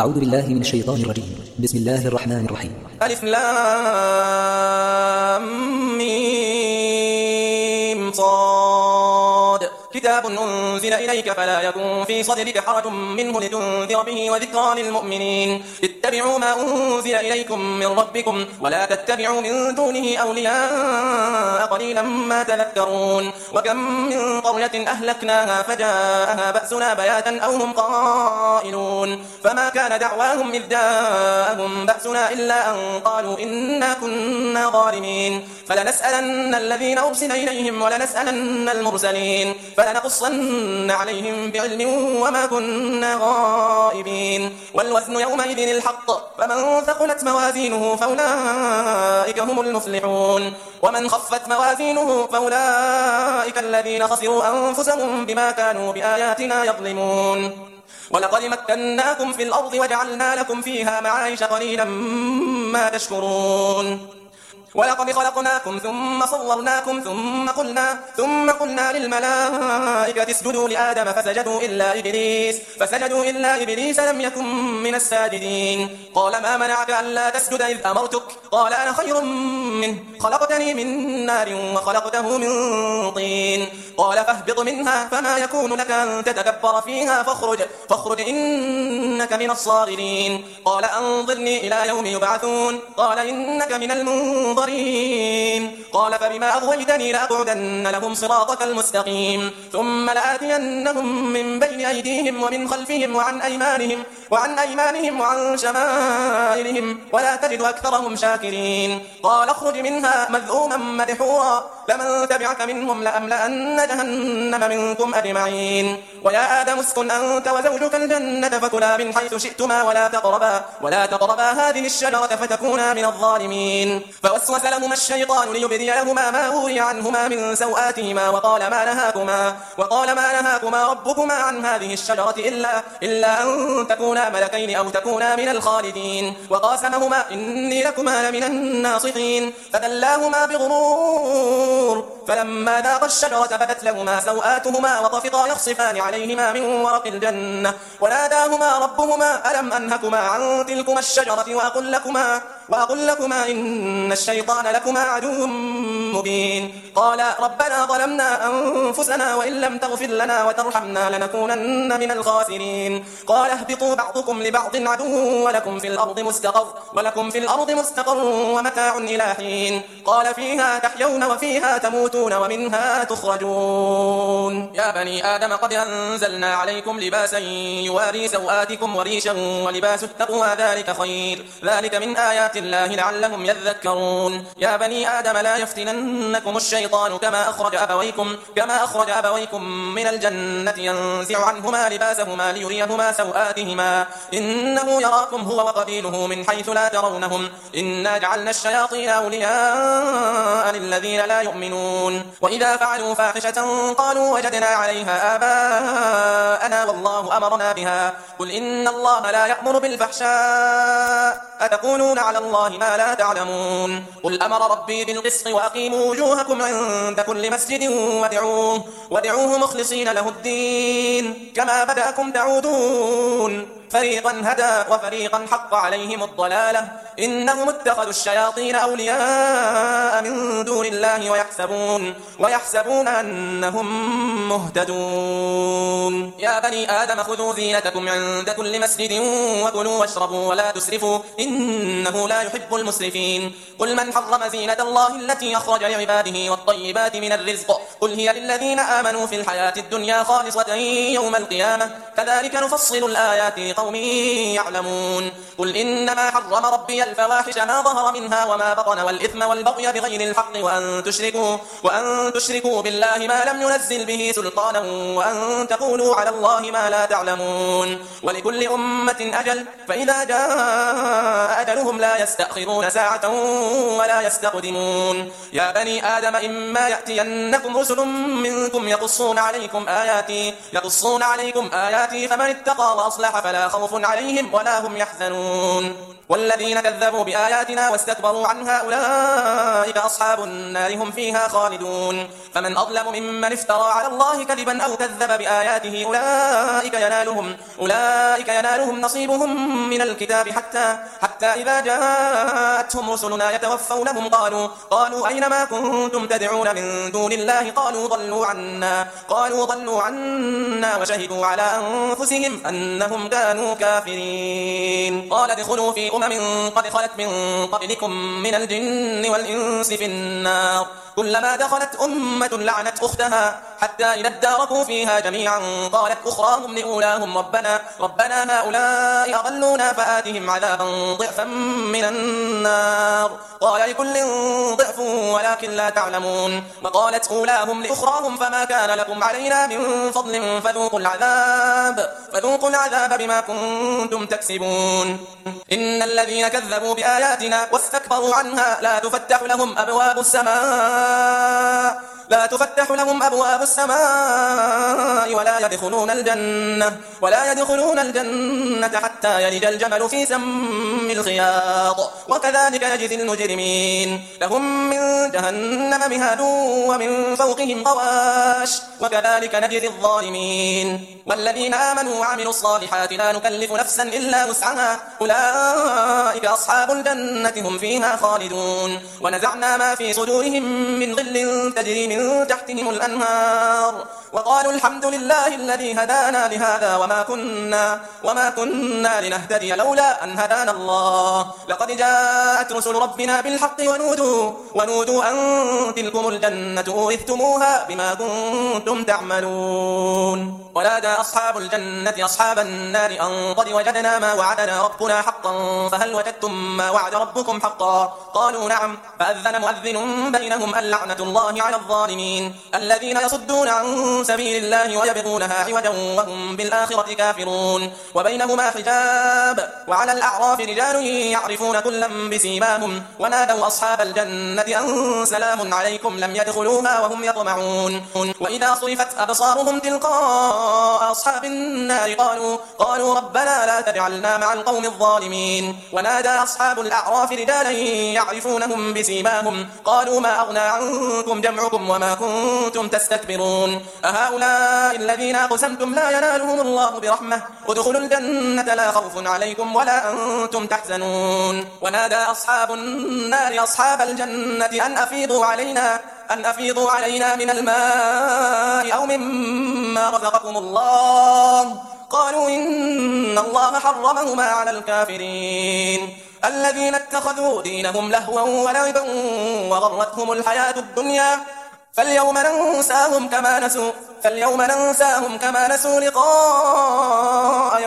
أعوذ بالله من الشيطان الرجيم. بسم الله الرحمن الرحيم. ألف لام ميم صاد كتاب أنزل إليك فلا يكن في صدرك حرج منه لتنذر به وذكرى للمؤمنين. اتبعوا ما أنزل إليكم من ربكم ولا تتبعوا من دونه أولياء قليلا ما تذكرون. وكم من قرية أهلكناها فجاءها بأسنا بياتا أو هم قائلون فما كان دعواهم إذ جاءهم بأسنا إلا أن قالوا إنا كنا ظالمين. فلنسألن الذين أرسل إليهم ولنسألن المرسلين فلنقصن عليهم بعلم وما كنا غائبين. والوزن يومئذ الحق فمن ثقلت موازينه فأولئك هم المفلحون ومن خفت موازينه فأولئك الذين خسروا أنفسهم بما كانوا بآياتنا يظلمون. ولقد مكناكم في الأرض وجعلنا لكم فيها معايش قليلا ما تشكرون. ولقد خلقناكم ثم صورناكم ثم قلنا للملائكة اسجدوا لآدم فسجدوا إلا إبليس لم يكن من الساجدين. قال ما منعك ألا تسجد إذ أمرتك قال أنا خير منه خلقتني من نار وخلقته من طين. قال فاهبط منها فما يكون لك أن تتكبر فيها فاخرج إنك من الصاغرين. قال أنظرني إلى يوم يبعثون قال إنك من المنظرين. قال فبما أغويتني لأقعدن لهم صراطك المستقيم ثم لآتينهم من بين أيديهم ومن خلفهم وعن أيمانهم وعن شمائلهم ولا تجد أكثرهم شاكرين. قال اخرج منها مذءوما مدحورا لمن تبعك منهم لأملأن جهنم منكم أجمعين. ويا آدم اسكن أنت وزوجك الجنة فكلا من حيث شئتما ولا تقربا هذه الشجرة فتكونا من الظالمين. فوسوس لهما الشيطان ليبدي لهما ما وري عنهما من سوآتهما وقال ما نهاكما ربكما عن هذه الشجرة إلا أن تكونا ملكين أو تكونا من الخالدين. وقاسمهما إني لكما لمن الناصحين فدلاهما بغرور فلما ذاقا الشجرة بدت لهما سوآتهما وطفقا يخصفان عليهما من ورق الجنة وناداهما ربهما ألم أنهكما عن تلكما الشجرة وأقل لكما إن الشيطان لكما عدو مبين. قال ربنا ظلمنا أنفسنا وإن لم تغفر لنا وترحمنا لنكونن من الخاسرين. قال اهبطوا بعضكم لبعض عدو ولكم في الأرض مستقر ومتاع إلى حين. قال فيها تحيون وفيها تموتون ومنها تخرجون. يا بني آدم قد أنزلنا عليكم لباسا يواري سوآتكم وريشا ولباس التقوى ذلك خير ذلك من آيات الله لعلهم يذكرون. يا بني آدم لا يفتننكم الشيطان كما أخرج أبويكم من الجنة ينزع عنهما لباسهما ليريهما سوآتهما إنه يراكم هو وقبيله من حيث لا ترونهم إنا جعلنا الشياطين أولياء للذين لا يؤمنون. وإذا فعلوا فاحشة قالوا وجدنا عليها آباءنا والله أمرنا بها قل إن الله لا يأمر بالفحشاء أتقولون على الله ما لا تعلمون. قل أمر ربي بالقسط وأقيموا وجوهكم عند كل مسجد وادعوه مخلصين له الدين كما بدأكم تعودون. فريقا هدى وفريقا حق عليهم الضلالة إنهم اتخذوا الشياطين أولياء من دون الله ويحسبون أنهم مهتدون. يا بني آدم خذوا زينتكم عند كل مسجد وكلوا واشربوا ولا تسرفوا إنه لا يحب المسرفين. قل من حرم زينة الله التي أخرج لعباده والطيبات من الرزق قل هي للذين آمنوا في الحياة الدنيا خالصة يوم القيامة كذلك نفصل الآيات لقوم يعلمون. قل إنما حرم ربي الفواحش ما ظهر منها وما بطن والإثم والبغي بغير الحق وأن تشركوا بالله ما لم ينزل به سلطانا وأن تقولوا على الله ما لا تعلمون. ولكل أمة أجل فإذا جاء أجلهم لا يستأخرون ساعة ولا يستقدمون. يا بني آدم إما يأتينكم رسل منكم يقصون عليكم آياتي فمن اتقى وأصلح فلا خوف عليهم ولا هم يحزنون. والذين كذبوا بآياتنا واستكبروا عنها أولئك أصحاب النار هم فيها خالدون فمن أظلم ممن افترى على الله كذبا أو كذب بآياته أولئك ينالهم نصيبهم من الكتاب حتى إذا جاءتهم رسلنا يتوفونهم قالوا أين ما كنتم تدعون من دون الله قالوا ضلوا عنا وشهدوا على أنفسهم أنهم كانوا كافرين قال ادخلوا في قد خلت من قبلكم من الجن والإنس في النار كلما دخلت أمة لعنت أختها حتى إذا اداركوا فيها جميعا قالت أخراهم لأولاهم ربنا هؤلاء أضلونا فآتهم عذابا ضعفا من النار قال لكل ضعف ولكن لا تعلمون وقالت أولاهم لأخراهم فما كان لكم علينا من فضل فذوقوا العذاب بما كنتم تكسبون إن الذين كذبوا بآياتنا واستكبروا عنها لا تفتح لهم أبواب السماء ولا يدخلون الجنة حتى يلج الجمل في سم الخياط وكذلك نجزي المجرمين لهم من جهنم مهاد ومن فوقهم غواش وكذلك نجزي الظالمين والذين آمنوا وعملوا الصالحات لا نكلف نفسا إلا وسعها أولئك أصحاب الجنة هم فيها خالدون ونزعنا ما في صدورهم من غل تجري من تحتهم الأنهار وقالوا الحمد لله الذي هدانا لهذا وما كنا لنهتدي لولا أن هدانا الله لقد جاءت رسل ربنا بالحق ونودوا أن تلكم الجنة أورثتموها بما كنتم تعملون ونادى أصحاب الجنة أصحاب النار أن قد وجدنا ما وعدنا ربنا حقا فهل وجدتم ما وعد ربكم حقا قالوا نعم فأذن مؤذن بينهم اللعنة الله على الظالمين الذين يصدون عن سبيل الله ويبغونها عوجا وهم بالآخرة كافرون وبينهما حجاب وعلى الأعراف رجال يعرفون كلا بسيماهم ونادوا أصحاب الجنة أن سلام عليكم لم يدخلوها وهم يطمعون وإذا صرفت أبصارهم تلقاء أصحاب النار قالوا ربنا لا تجعلنا مع القوم الظالمين ونادى أصحاب الأعراف رجالا يعرفونهم بسيماهم قالوا ما أغنى عنكم جمعكم وما كنتم تستكبرون أهؤلاء الذين أقسمتم لا ينالهم الله برحمة ادخلوا الجنة لا خوف عليكم ولا أنتم تحزنون ونادى أصحاب النار أصحاب الجنة أن أفيضوا علينا من الماء أو مما رزقكم الله قالوا إن الله حرمهما على الكافرين الذين اتخذوا دينهم لهوا ولعبا وغرتهم الحياة الدنيا فاليوم ننساهم كما نسوا لقاء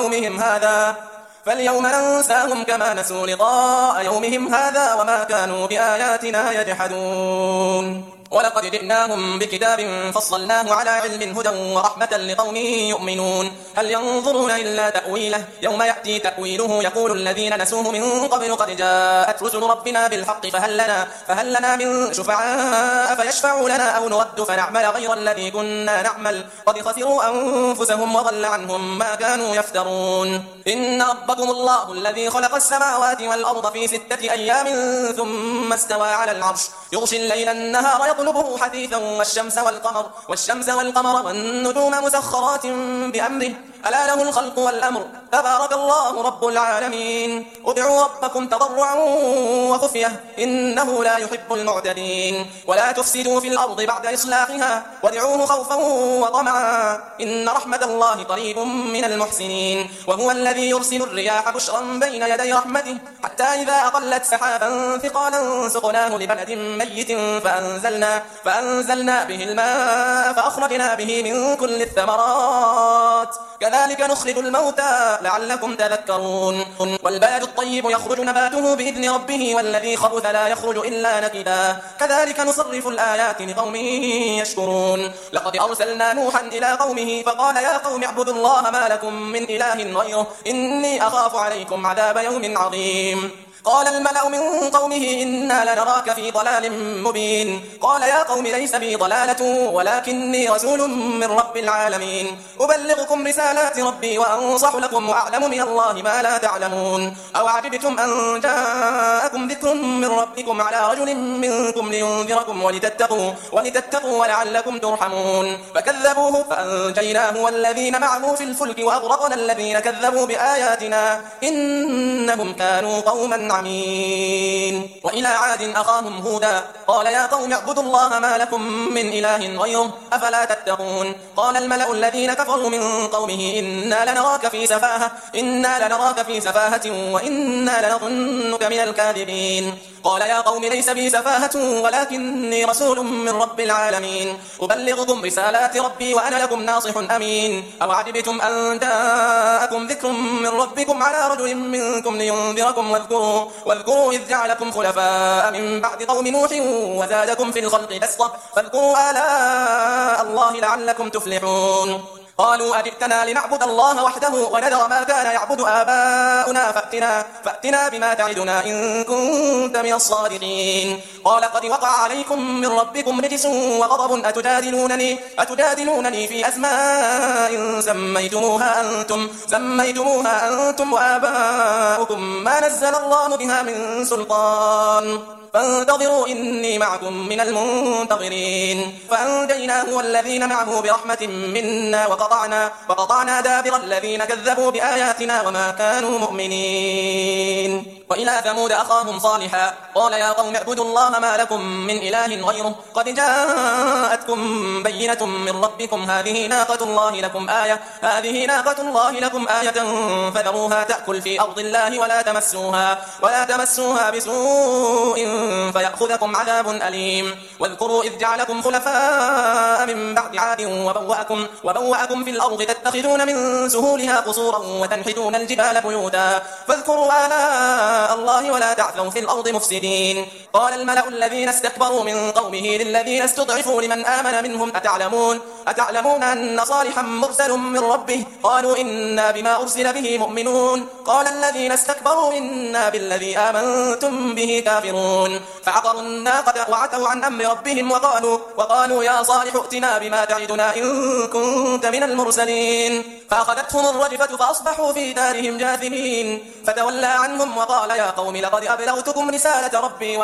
يومهم هذا وما كانوا بآياتنا يجحدون ولقد جئناهم بكتاب فصلناه على علم هدى ورحمة لقوم يؤمنون هل ينظرون إلا تأويله يوم يأتي تأويله يقول الذين نسوه من قبل قد جاءت رسل ربنا بالحق فهل لنا من شفعاء فيشفعوا لنا أو نرد فنعمل غير الذي كنا نعمل قد خسروا أنفسهم وضل عنهم ما كانوا يفترون إن ربكم الله الذي خلق السماوات والأرض في 6 أيام ثم استوى على العرش يغشي الليل النهار يطلبه حثيثا والشمس والقمر والنجوم مسخرات بأمره ألا له الخلق والأمر تبارك الله رب العالمين ادعوا ربكم تضرعا وخفية إنه لا يحب المعتدين ولا تفسدوا في الأرض بعد إصلاحها وادعوه خوفا وطمعا إن رحمة الله قريب من المحسنين وهو الذي يرسل الرياح بشرا بين يدي رحمته حتى إذا أقلت سحابا ثقالا سقناه لبلد ميت فأنزلنا به الماء فأخرجنا به من كل الثمرات كذلك نخرج الموتى لعلكم تذكرون والبلد الطيب يخرج نباته بإذن ربه والذي خبث لا يخرج إلا نكدا كذلك نصرف الآيات لقوم يشكرون لقد أرسلنا نوحا إلى قومه فقال يا قوم اعبدوا الله ما لكم من إله غيره إني أخاف عليكم عذاب يوم عظيم قال الملأ من قومه إنا لنراك في ضلال مبين قال يا قوم ليس بي ضلالة ولكني رسول من رب العالمين أبلغكم رسالات ربي وأنصح لكم وأعلم من الله ما لا تعلمون أو عجبتم أن جاءكم ذكر من ربكم على رجل منكم لينذركم ولتتقوا ولعلكم ترحمون فكذبوه فأنجيناه والذين معه في الفلك وأغرقنا الذين كذبوا بآياتنا إنهم كانوا قوما عمين وإلى عاد أخاهم هودا قال يا قوم اعبدوا الله ما لكم من إله غيره أفلا تتقون قال الملأ الذين كفروا من قومه إنا لنراك في سفاهة وإنا لنظنك من الكاذبين قال يا قوم ليس بي سفاهة ولكني رسول من رب العالمين أبلغكم رسالات ربي وأنا لكم ناصح أمين أو عجبتم أن جاءكم ذكر من ربكم على رجل منكم لينذركم واذكروا إذ جعلكم خلفاء من بعد قوم نوح وزادكم في الخلق بسطة فاذكروا آلاء الله لعلكم تفلحون قالوا أجئتنا لنعبد الله وحده ونذر ما كان يعبد آباؤنا فأتنا بما تعدنا إن كنت من الصادقين قال قد وقع عليكم من ربكم رجس وغضب أتجادلونني في أسماء سميتموها أنتم وآباؤكم ما نزل الله بها من سلطان فانتظروا إني معكم من المنتظرين فأنجيناه والذين معه برحمة منا وقطعنا دابر الذين كذبوا بآياتنا وما كانوا مؤمنين وإلى ثمود أخاهم صالحا قال يا قوم اعبدوا الله ما لكم من إله غيره قد جاءتكم بينة من ربكم هذه ناقة الله لكم آية فذروها تأكل في أرض الله ولا تمسوها بسوء فيأخذكم عذاب أليم واذكروا إذ جعلكم خلفاء من بعد عاد وبوأكم في الأرض تتخذون من سهولها قصورا وتنحتون الجبال بيوتا فاذكروا آلاء الله ولا تعثوا في الأرض مفسدين قال الملأ الذين استكبروا من قومه للذين استضعفوا لمن آمن منهم أتعلمون أن صالحا مرسل من ربه قالوا إنا بما أرسل به مؤمنون قال الذين استكبروا إنا بالذي آمنتم به كافرون فعقروا الناقة وعتوا عن أمر ربهم وقالوا يا صالح ائتنا بما تعدنا إن كنت من المرسلين فأخذتهم الرجفة فأصبحوا في دارهم جاثمين فتولى عنهم وقال يا قوم لقد أبلغتكم رسالة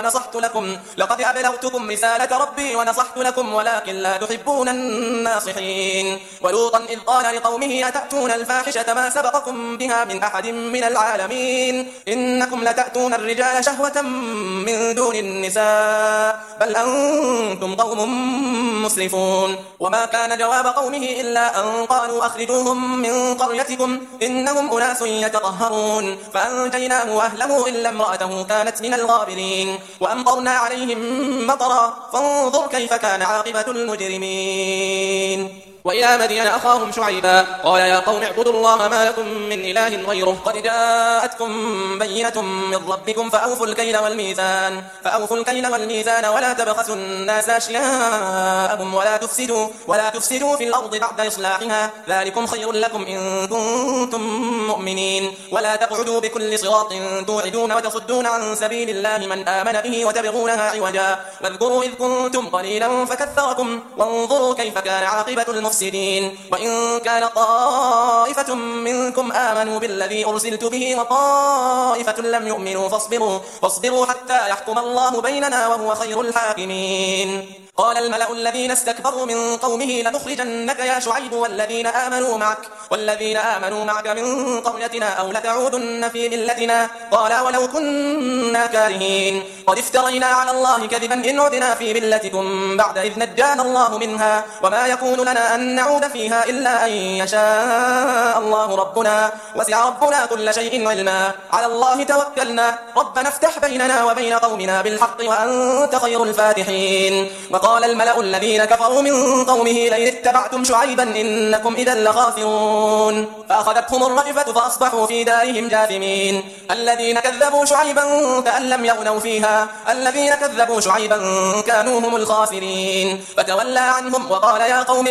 ربي ونصحت لكم ولكن لا تحبون الناصحين ولوطا إذ قال لقومه أتأتون الفاحشة ما سبقكم بها من أحد من العالمين إنكم لتأتون الرجال شهوة من دون النساء بل أنتم قوم مسرفون وما كان جواب قومه إلا أن قالوا أخرجوهم من قريتكم إنهم أناس يتطهرون فأنجيناه وأهله إلا امرأته كانت من الغابرين وأمطرنا عليهم مطرا فانظر كيف كان عاقبة المجرمين وإلى مدين أخاهم شعيبا قال يا قوم اعبدوا الله ما لكم من إله غيره قد جاءتكم بينة من ربكم فأوفوا الكيل والميزان ولا تبخسوا الناس أشياءهم ولا تفسدوا في الأرض بعد إصلاحها ذلكم خير لكم إن كنتم مؤمنين ولا تقعدوا بكل صراط توعدون وتصدون عن سبيل الله من آمن به وتبغونها عوجا واذكروا إذ كنتم قليلا فكثركم وانظروا كيف كان عاقبة المفسدين وإن كان طائفة منكم آمنوا بالذي أرسلت به وطائفة لم يؤمنوا فاصبروا حتى يحكم الله بيننا وهو خير الحاكمين قال الملأ الذين استكبروا من قومه لنخرجنك يا شعيب والذين آمنوا معك من قريتنا أو لتعودن في ملتنا قال ولو كنا كارهين قد افترينا على الله كذبا إن عدنا في ملتكم بعد إذ نجانا الله منها وما يكون لنا أن نعود فيها إلا أن يشاء الله ربنا وسع ربنا كل شيء علما على الله توكلنا ربنا افتح بيننا وبين قومنا بالحق وأنت خير الفاتحين وقال قال الملأ الذين كفروا من قومه لئن اتبعتم شعيبا إنكم إذا لخاسرون فأخذتهم الرجفة فأصبحوا في دارهم جاثمين الذين كذبوا شعيبا كأن لم يغنوا فيها الذين كذبوا شعيبا كانوا هم الخاسرين فتولى عنهم وقال يا قوم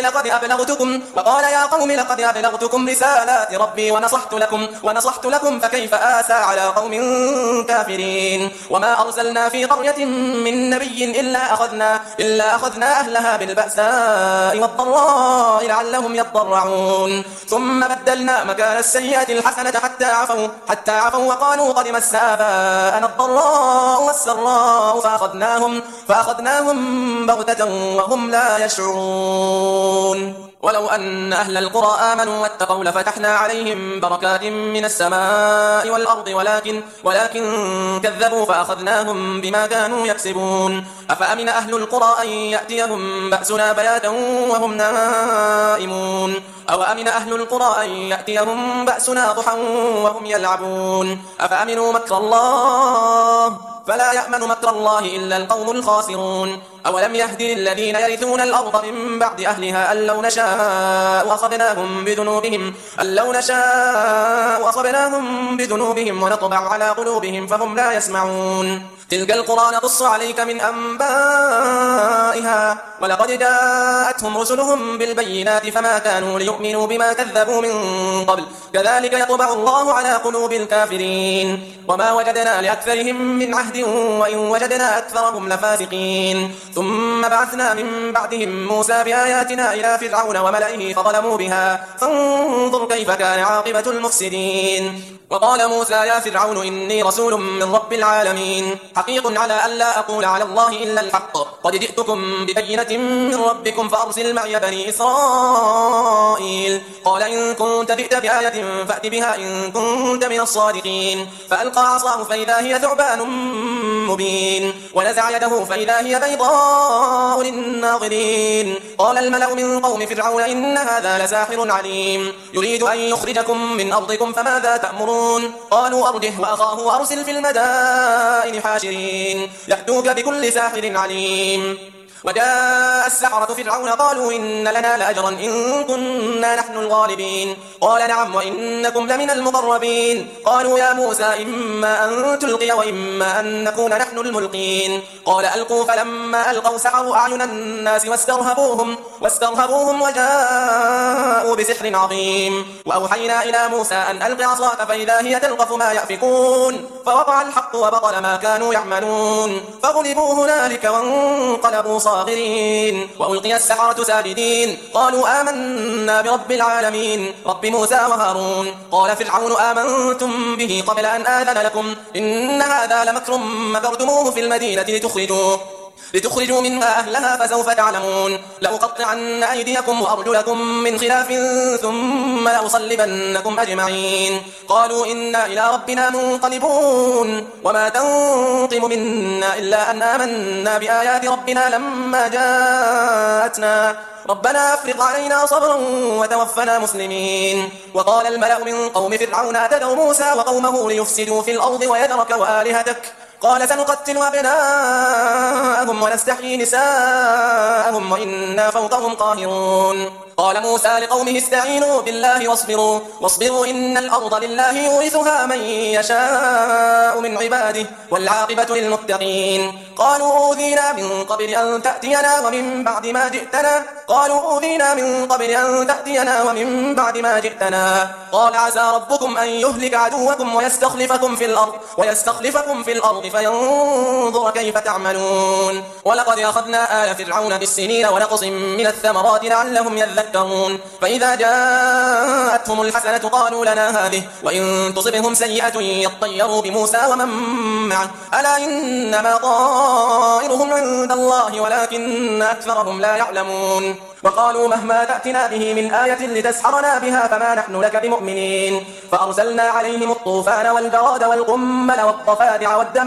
لقد أبلغتكم رسالات ربي ونصحت لكم فكيف آسى على قوم كافرين وما أرسلنا في قرية من نبي إلا أخذنا أهلها بالبأساء والضراء لعلهم يضرعون ثم بدلنا مكان السيئة الحسنة حتى عفوا وقالوا قد مس آباءنا الضراء والسراء فأخذناهم بغتة وهم لا يشعرون ولو أن أهل القرى آمنوا واتقوا لفتحنا عليهم بركات من السماء والأرض ولكن كذبوا فأخذناهم بما كانوا يكسبون أفأمن أهل القرى أن يأتيهم بأسنا بياتا وهم نائمون أو أمن أهل القرى أن يأتيهم بأسنا ضحى وهم يلعبون أفأمنوا مكر الله فلا يأمن مكر الله إلا القوم الخاسرون أولم يهد للذين يرثون الأرض من بعد أهلها أن لو نشاء أصبناهم بذنوبهم ونطبع على قلوبهم فهم لا يسمعون تلك القرى نقص عليك من أنبائها ولقد جاءتهم رسلهم بالبينات فما كانوا ليؤمنوا بما كذبوا من قبل كذلك يطبع الله على قلوب الكافرين وما وجدنا لأكثرهم من عهد وإن وجدنا أكثرهم لفاسقين ثم بعثنا من بعدهم موسى بآياتنا إلى فرعون وملئه فظلموا بها فانظر كيف كان عاقبة المفسدين وقال موسى يا فرعون إني رسول من رب العالمين حقيق على أن لا أقول على الله إلا الحق قد جئتكم ببينة من ربكم فأرسل معي بني إسرائيل قال إن كنت جئت بآية فأت بها إن كنت من الصادقين فألقى عصاه فإذا هي ثعبان مبين ونزع يده فإذا هي بيضاء للناظرين قال الملأ من قوم فرعون إن هذا لساحر عليم يريد أن يخرجكم من أرضكم فماذا تأمرون قالوا أرجه وأخاه وأرسل في المدائن حاشرين يأتوك بكل ساحر عليم وجاء السحرة فرعون قالوا إن لنا لأجرا إن كنا نحن الغالبين قال نعم وإنكم لمن المقربين قالوا يا موسى إما أن تلقي وإما أن نكون نحن الملقين قال ألقوا فلما ألقوا سحروا أعين الناس واسترهبوهم وجاءوا بسحر عظيم وأوحينا إلى موسى أن ألق عصاك فإذا هي تلقف ما يأفكون فوقع الحق وبطل ما كانوا يعملون فغلبوا هنالك وانقلبوا صاغرين وألقي السحرة ساجدين قالوا آمنا برب العالمين رب موسى وهارون قال فرعون آمنتم به قبل أن آذن لكم إن هذا لمكر مكرتموه في المدينة لتخرجوا منها أهلها فسوف تعلمون لأقطعن أيديكم وأرجلكم من خلاف ثم لأصلبنكم أجمعين قالوا إنا إلى ربنا منقلبون وما تنقم منا إلا أن آمنا بآيات ربنا لما جاءتنا ربنا أفرغ علينا صبرا وتوفنا مسلمين وقال الملأ من قوم فرعون أتذر موسى وقومه ليفسدوا في الأرض ويذرك وآلهتك قال سنقتل أبناءهم ونستحيي نساءهم وإنا فوقهم قاهرون قال موسى لقومه استعينوا بالله واصبروا إن الأرض لله يورثها من يشاء من عباده والعاقبة للمتقين قالوا أوذينا من قبل أن تأتينا ومن بعد ما جئتنا قال عسى ربكم أن يهلك عدوكم ويستخلفكم في الأرض فينظر كيف تعملون ولقد أخذنا آل فرعون بالسنين ونقص من الثمرات لعلهم يذكرون فإذا جاءتهم الحسنة قالوا لنا هذه وإن تصبهم سيئة يطيروا بموسى ومن معه ألا إنما طائرهم عند الله ولكن أكثرهم لا يعلمون وقالوا مهما تأتنا به من آية لتسحرنا بها فما نحن لك بمؤمنين فأرسلنا عليهم الطوفان والجراد والقمل والضفادع والدم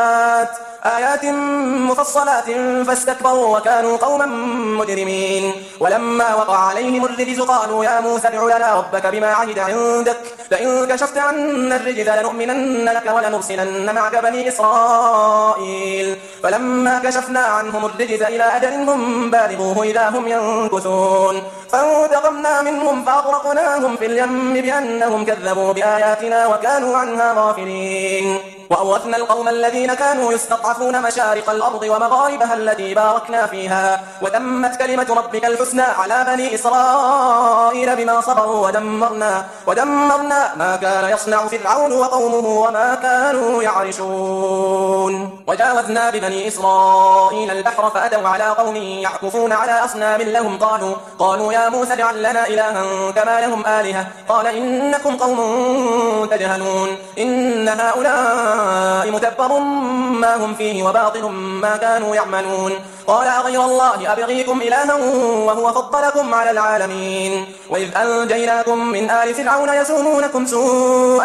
آيات مفصلات فاستكبروا وكانوا قوما مجرمين ولما وقع عليهم الرجز قالوا يا موسى ادع لنا ربك بما عهد عندك لئن كشفت عنا الرجز لنؤمنن لك ولنرسلن معك بني إسرائيل فلما كشفنا عنهم الرجز إلى أجل هم بالغوه إذا هم ينكثون فانتقمنا منهم فأغرقناهم في اليم بأنهم كذبوا بآياتنا وكانوا عنها غافلين وأورثنا القوم الذين كانوا يستضعفون مشارق الأرض ومغاربها التي باركنا فيها وتمت كلمة ربك الحسنى على بني إسرائيل بما صبروا ودمرنا ما كان يصنع فرعون وقومه وما كانوا يعرشون وجاوزنا ببني إسرائيل البحر فأتوا على قوم يعكفون على أصنام لهم قالوا يا موسى اجعل لنا إلها كما لهم آلهة قال إنكم قوم تجهلون إن هؤلاء متبر ما هم فيه وباطل ما كانوا يعملون قال أغير الله أبغيكم إلها وهو فضلكم على العالمين وإذ أنجيناكم من آل فرعون يسومونكم سوء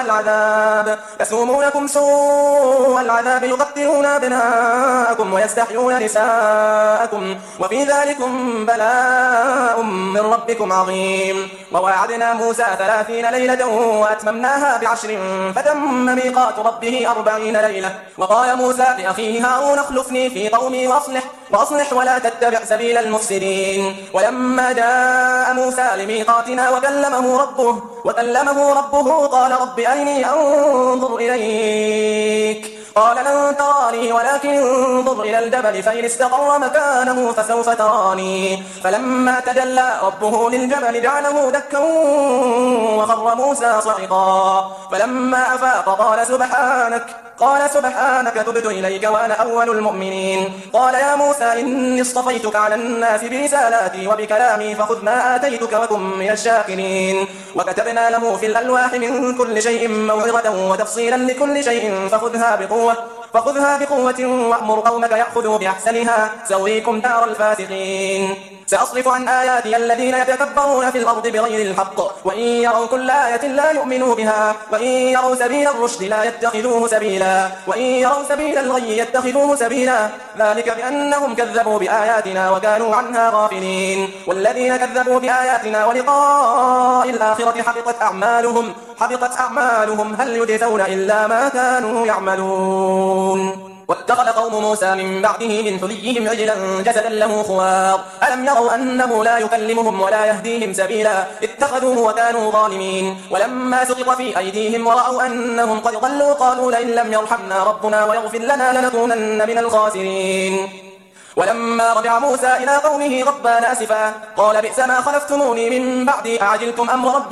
العذاب يقتلون أبناءكم ويستحيون نساءكم وفي ذلكم بلاء من ربكم عظيم وواعدنا موسى 30 ليلة وأتممناها ب10 فتم ميقات ربه 40 ليلة وقال موسى لأخيه هارون اخلفني في قومي وأصلح ولا تتبع سبيل المفسدين ولما جاء موسى لميقاتنا وكلمه ربه قال رب أرني أنظر إليك قال لن تراني ولكن انظر إلى الجبل فإن استقر مكانه فسوف تراني فلما تجلى ربه للجبل جعله دكا وخر موسى صعقا فلما أفاق قال سبحانك تبت إليك وأنا أول المؤمنين قال يا موسى إني اصطفيتك على الناس برسالاتي وبكلامي فخذ ما آتيتك وكن من الشاكرين وكتبنا له في الألواح من كل شيء موعظة وتفصيلا لكل شيء فخذها بقوة وأمر قومك يأخذوا بأحسنها سويكم دار الفاسقين سأصرف عن آياتي الذين يتكبرون في الأرض بغير الحق وإن يروا كل آية لا يؤمنوا بها وإن يروا سبيل الرشد لا يتخذوه سبيلا وإن يروا سبيل الغي يتخذوه سبيلا ذلك بأنهم كذبوا بآياتنا وكانوا عنها غافلين والذين كذبوا بآياتنا ولقاء الآخرة حبطت أعمالهم هل يجزون إلا ما كانوا يعملون واتخذ قوم موسى من بعده من حليهم عجلا جسدا له خوار ألم يروا أنه لا يكلمهم ولا يهديهم سبيلا اتخذوه وكانوا ظالمين ولما سقط في أيديهم ورأوا أنهم قد ضلوا قالوا لئن لم يرحمنا ربنا ويغفر لنا لنكونن من الخاسرين ولما رجع موسى إلى قومه غضبان آسفا قال بئس ما خلفتموني من بعدي أعجلتم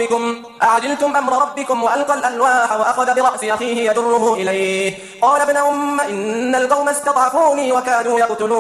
أمر ربكم وألقى الألواح وأخذ برأس أخيه يجره إليه قال ابن إن القوم استضعفوني وكادوا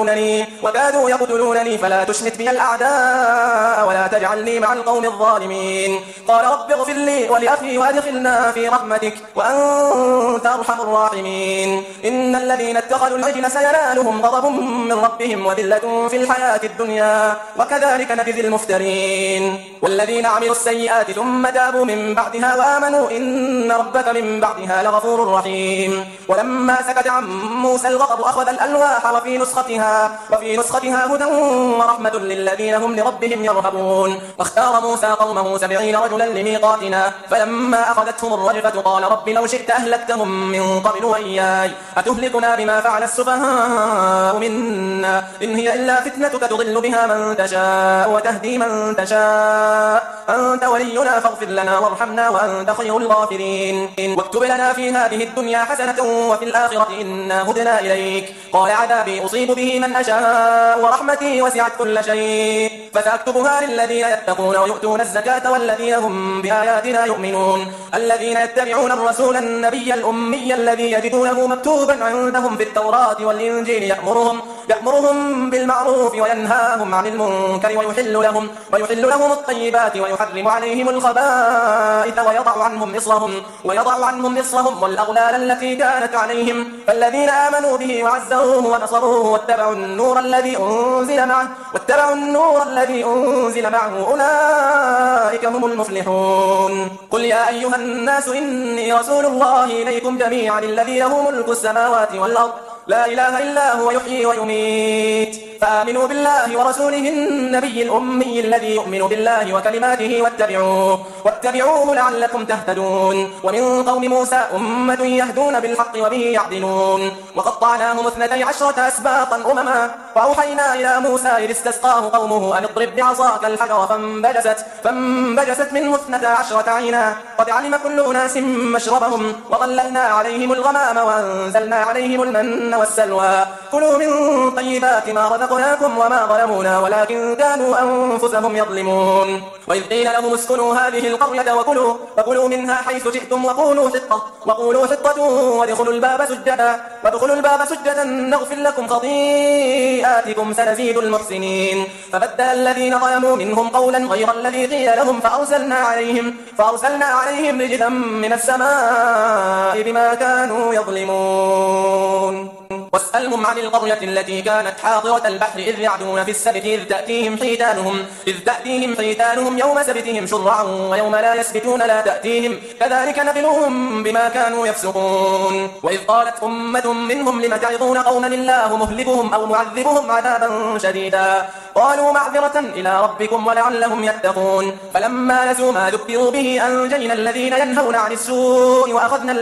يقتلونني فلا تشمت بي الأعداء ولا تجعلني مع القوم الظالمين قال رب اغفر لي ولأخي وأدخلنا في رحمتك وأنت أرحم الراحمين إن الذين اتخذوا العجل سينالهم غضب من ربهم وذلة في الحياة الدنيا وكذلك نجزي المفترين والذين عملوا السيئات ثم تابوا من بعدها وآمنوا إن ربك من بعدها لغفور رحيم ولما سكت عن موسى الغضب أخذ الألواح وفي نسختها هدى ورحمة للذين هم لربهم يرهبون واختار موسى قومه 70 رجلا لميقاتنا فلما أخذتهم الرجفة قال رب لو شئت أهلكتهم من قبل وإياي أتهلكنا بما فعل السفهاء منا إن هي إلا فتنتك تضل بها من تشاء وتهدي من تشاء أنت ولينا فاغفر لنا وارحمنا وأنت خير الغافرين واكتب لنا في هذه الدنيا حسنة وفي الآخرة إنا هدنا إليك قال عذابي أصيب به من أشاء ورحمتي وسعت كل شيء فسأكتبها للذين يتقون ويؤتون الزكاة والذين هم بآياتنا يؤمنون الذين يتبعون الرسول النبي الأمي الذي يجدونه مكتوبا عندهم في التوراة والإنجيل يأمرهم بالمعروف وينهاهم عن المنكر ويحل لهم الطيبات ويحرم عليهم الخبائث ويضع عنهم إصرهم والأغلال التي كانت عليهم فالذين آمنوا به وعزروه ونصروه واتبعوا النور الذي أنزل معه أولئك هم المفلحون قل يا أيها الناس إني رسول الله إليكم جميعا الذي له ملك السماوات والأرض لا إله إلا هو يحيي ويميت فآمنوا بالله ورسوله النبي الأمي الذي يؤمن بالله وكلماته واتبعوه لعلكم تهتدون. ومن قوم موسى أمة يهدون بالحق وبه يعدلون. وقطعناهم 12 أسباطا أمما. وأوحينا إلى موسى إذ استسقاه قومه أن اضرب بعصاك الحجر فانبجست منه 12 عينا قد علم كل أناس مشربهم وظللنا عليهم الغمام وأنزلنا عليهم المن والسلوى كلوا من طيبات ما رزقناكم وما ظلمونا ولكن كانوا أنفسهم يظلمون. وإذ قيل لهم اسكنوا هذه القرية وكلوا منها حيث شئتم وقولوا حطة وادخلوا الباب سجدا نغفر لكم خطيئاتكم سنزيد المحسنين. فبدل الذين ظلموا منهم قولا غير الذي قيل لهم فأرسلنا عليهم رجزا من السماء بما كانوا يظلمون. واسألهم عن القرية التي كانت حاضرة البحر إذ يعدون في السبت إذ تأتيهم حيتانهم يوم سبتهم شرعا ويوم لا يسبتون لا تأتيهم كذلك نبلوهم بما كانوا يفسقون. وإذ قالت أمة منهم لم تعظون قوما الله مهلكهم أو معذبهم عذابا شديدا قالوا معذرة إلى ربكم ولعلهم يتقون. فلما نسوا ما ذكروا به أنجينا الذين ينهون عن السوء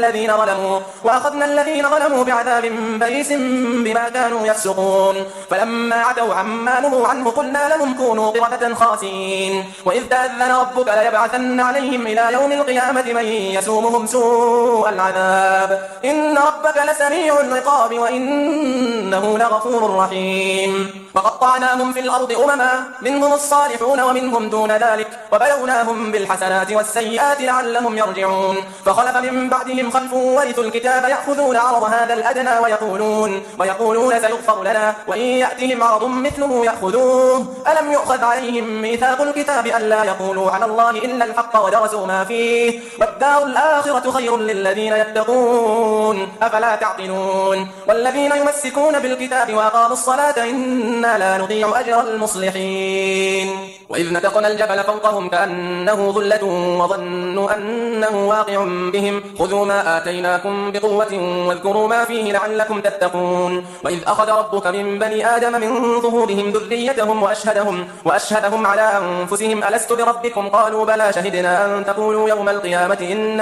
وأخذنا الذين ظلموا بعذاب بئيس بما كانوا يفسقون. فلما عتوا عما نهوا عنه قلنا لهم كونوا قردة خاسئين. وإذ تأذن ربك ليبعثن عليهم إلى يوم القيامة من يسومهم سوء العذاب إن ربك لسريع العقاب وإنه لغفور رحيم. وقطعناهم في الأرض أمما منهم الصالحون ومنهم دون ذلك وبلوناهم بالحسنات والسيئات لعلهم يرجعون. فخلف من بعدهم خلف ورثوا الكتاب يأخذون عرض هذا الأدنى ويقولون سيغفر لنا وإن يأتهم عرض مثله يأخذوه ألم يؤخذ عليهم ميثاق الكتاب ألا يقولوا على الله إلا الحق ودرسوا ما فيه والدار الآخرة خير للذين يتقون أفلا تعقلون. والذين يمسكون بالكتاب وأقاموا الصلاة إنا لا نضيع أجر المصلحين. وإذ نتقنا الجبل فوقهم كأنه ظلة وظنوا أنه واقع بهم خذوا ما آتيناكم بقوة واذكروا ما فيه لعلكم تتقون. وإذ أخذ ربك من بني آدم من ظهورهم ذريتهم وأشهدهم على أنفسهم ألست بربكم قالوا بلى شهدنا أن تقولوا يوم القيامة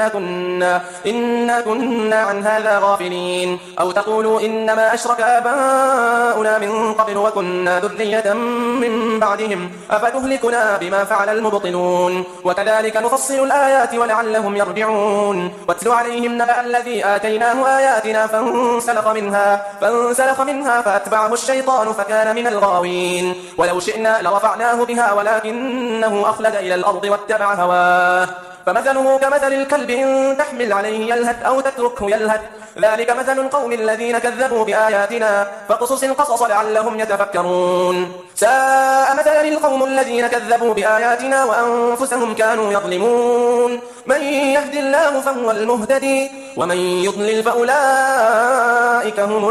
إنا كنا عن هذا غافلين أو تقولوا إنما أشرك آباؤنا من قبل وكنا ذرية من بعدهم أفتهلكنا بما فعل المبطلون وكذلك نفصل الآيات ولعلهم يرجعون. واتل عليهم نبأ الذي آتيناه آياتنا فانسلخ منها فأتبعه الشيطان فكان من الغاوين. ولو شئنا لرفعناه بها ولكنه أخلد إلى الأرض واتبع هواه فمثله كمثل الكلب إن تحمل عليه يلهث أو تتركه يلهث ذلك مثل القوم الذين كذبوا بآياتنا فاقصص القصص لعلهم يتفكرون. ساء مثلا القوم الذين كذبوا بآياتنا وأنفسهم كانوا يظلمون. من يهد الله فهو المهتدي ومن يضلل فأولئك هم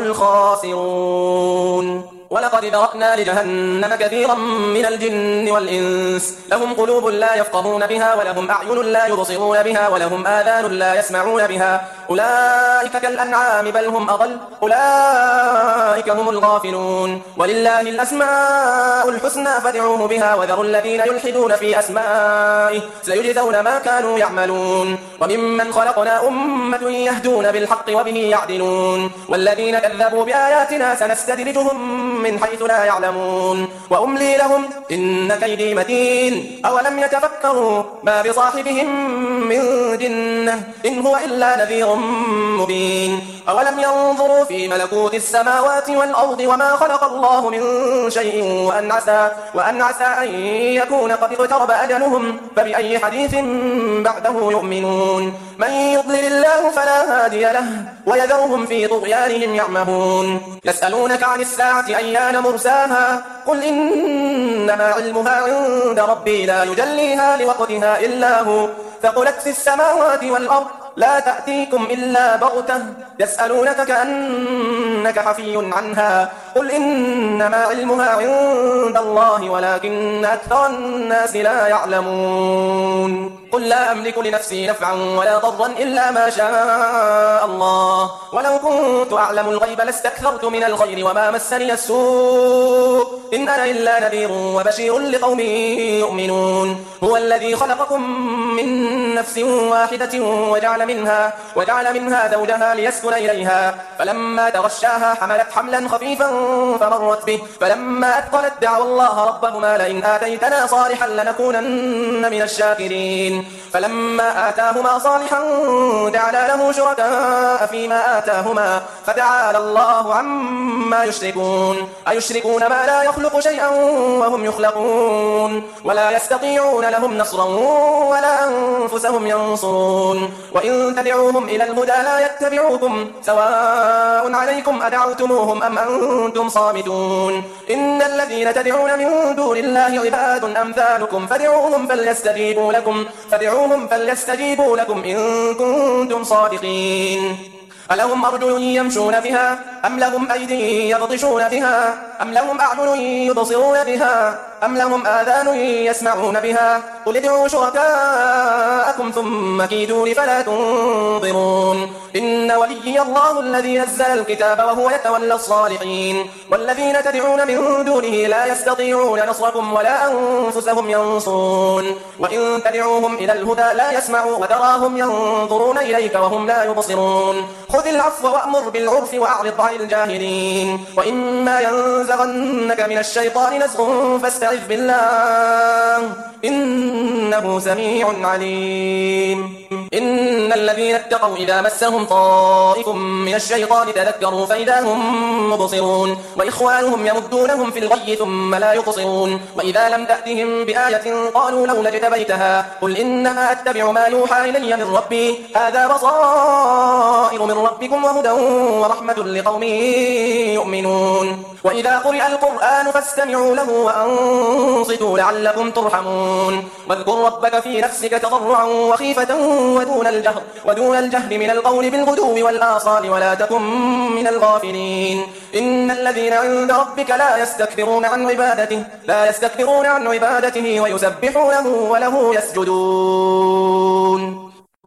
الخاسرون. ولقد ذرأنا لجهنم كثيرا من الجن والإنس لهم قلوب لا يفقهون بها ولهم أعين لا يبصرون بها ولهم آذان لا يسمعون بها أولئك كالأنعام بل هم أضل أولئك هم الغافلون. ولله الأسماء الحسنى فادعوه بها وذروا الذين يلحدون في أسمائه سيجزون ما كانوا يعملون. وممن خلقنا أمة يهدون بالحق وبه يعدلون والذين كذبوا بآياتنا سنستدرجهم من حيث لا يعلمون وأملي لهم إن كيدي متين. أولم يتفكروا ما بصاحبهم من جنة إن هو إلا نذير مبين. أولم ينظروا في ملكوت السماوات والأرض وما خلق الله من شيء وأن عسى أن يكون قد اقترب أجلهم فبأي حديث بعده يؤمنون. من يضلل الله فلا هادي له ويذرهم في طغيانهم يعمهون. يسألونك عن الساعة أيان مرساها قل إنما علمها عند ربي لا يجليها لوقتها إلا هو ثقلت في السماوات والأرض لا تأتيكم إلا بغتة يسألونك كأنك حفي عنها قل إنما علمها عند الله ولكن أكثر الناس لا يعلمون. قل لا أملك لنفسي نفعا ولا ضرا إلا ما شاء الله ولو كنت أعلم الغيب لاستكثرت من الخير وما مسني السوء إن أنا إلا نذير وبشير لقوم يؤمنون هو الذي خلقكم من نفس واحدة وجعل منها زوجها ليسكن إليها فلما تغشاها حملت حملا خفيفا فمرت به فلما أثقلت دعوا الله ربهما لئن آتيتنا صالحا لنكونن من الشاكرين فلما آتاهما صالحا جعلا له شركاء فيما آتاهما فتعالى الله عما يشركون أيشركون ما لا يخلق شيئا وهم يخلقون ولا يستطيعون لهم نصرا ولا أنفسهم ينصرون وإن تدعوهم إلى الهدى لا يتبعوكم سواء عليكم أدعوتموهم أم أنتم صامتون إن الذين تدعون من دون الله عباد أمثالكم فادعوهم فليستجيبوا لكم إن كنتم صادقين ألهم أرجل يمشون بها أم لهم أيدي يبطشون بها أم لهم أعين يبصرون بها أم لهم آذان يسمعون بها قل ادعوا شركاءكم ثم كيدون فلا تنظرون إن وليي الله الذي نزل الكتاب وهو يتولى الصالحين والذين تدعون من دونه لا يستطيعون نصركم ولا أنفسهم ينصرون وإن تدعوهم إلى الهدى لا يسمعوا وتراهم ينظرون إليك وهم لا يبصرون خذ العفو وأمر بالعرف وأعرض عن الجاهلين وإما ينزغنك من الشيطان نزغ فاستعذ بالله إنه سميع عليم إن الذين اتقوا إذا مسهم طائف من الشيطان تذكروا فإذا هم مبصرون وإخوانهم يمدونهم في الغي ثم لا يقصرون وإذا لم تأتهم بآية قالوا لولا اجتبيتها قل إنما أتبع ما يوحى إلي من ربي هذا بصائر من ربكم وهدى ورحمة لقوم يؤمنون وإذا قرئ القرآن فاستمعوا له وأنصتوا لعلكم ترحمون واذكر ربك في نفسك تضرعا وخيفة ودون الجهر من القول بالغدو والآصال ولا تكن من الغافلين إن الذين عند ربك لا يستكبرون عن عبادته ويسبحونه وله يسجدون